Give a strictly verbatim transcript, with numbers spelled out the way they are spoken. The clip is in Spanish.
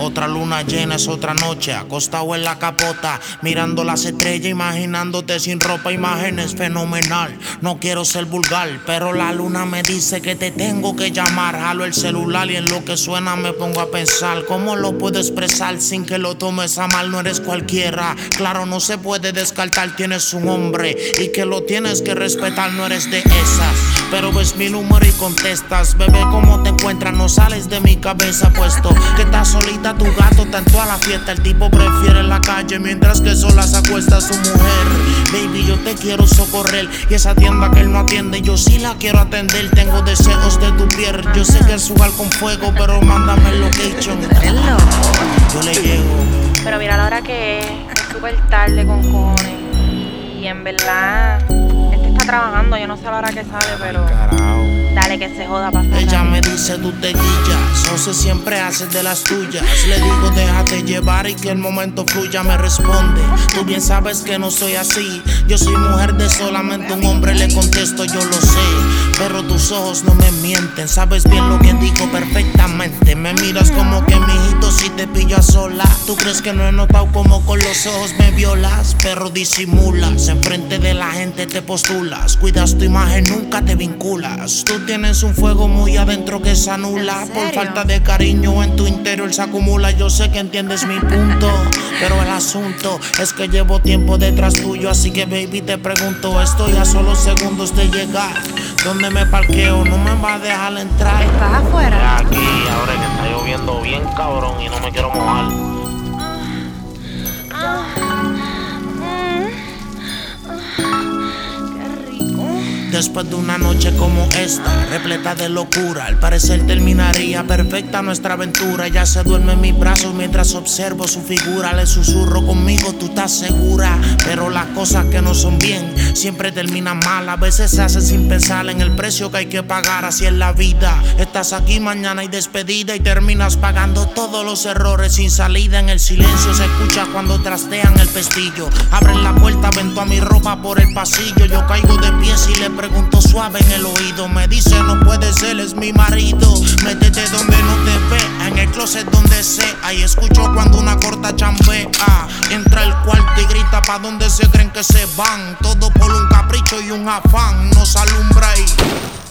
Otra luna llena es otra noche, acostado en la capota, mirando las estrellas, imaginándote sin ropa. Imágenes fenomenal, no quiero ser vulgar, pero la luna me dice que te tengo que llamar. Jalo el celular y en lo que suena me pongo a pensar cómo lo puedo expresar sin que lo tomes a mal. No eres cualquiera, claro, no se puede descartar, tienes un hombre y que lo tienes que respetar. No eres de esas, pero ves mi número y contestas. Bebé, ¿cómo te encuentras? No sales de mi cabeza, puesto que estás solita, tu gato está en toda la fiesta. El tipo prefiere la calle mientras que sola se acuesta a su mujer. Baby, yo te quiero socorrer y esa tienda que él no atiende, yo sí la quiero atender. Tengo deseos de tu piel, yo sé que es jugar con fuego, pero mándame el location. Hello. Yo le llego. Pero mira la hora que es, es súper tarde con cojones. Y en verdad, este está trabajando, yo no sé a la hora que sale, pero Carajo. dale que se joda para Ella me dice tú te guillas, no sé, siempre haces de las tuyas. Le digo déjate llevar y que el momento fluya. Me responde, tú bien sabes que no soy así. Yo soy mujer de solamente un hombre, le contesto yo lo sé. Pero tus ojos no me mienten, sabes bien lo que digo perfectamente. Me miras como que mijito si te pillo a sola. Tú crees que no he notado como con los ojos me violas, pero disimulas. Enfrente de la gente te postulas, cuidas tu imagen, nunca te vinculas. Tú tienes un fuego muy adentro que se anula. Por falta de cariño en tu interior se acumula. Yo sé que entiendes mi punto, pero el asunto es que llevo tiempo detrás tuyo. Así que baby te pregunto, estoy a solo segundos de llegar. ¿Dónde me parqueo? No me va a dejar entrar. ¿Estás afuera? Aquí, ahora que está lloviendo bien cabrón y no me quiero mojar. Después de una noche como esta, repleta de locura, al parecer terminaría perfecta nuestra aventura. Ella se duerme en mis brazos mientras observo su figura. Le susurro conmigo, tú estás segura. Pero las cosas que no son bien siempre terminan mal. A veces se hace sin pensar en el precio que hay que pagar. Así es la vida, estás aquí, mañana hay despedida y terminas pagando todos los errores sin salida. En el silencio se escucha cuando trastean el pestillo. Abren la puerta, ven toda mi ropa por el pasillo. Yo caigo de pies y le pregunto suave en el oído. Me dice no puede ser, es mi marido. Métete donde no te ve, en el closet donde sé. Ahí escucho cuando una corta chambea. Entra al cuarto y grita pa' donde se creen que se van. Todo por un capricho y un afán, nos alumbra y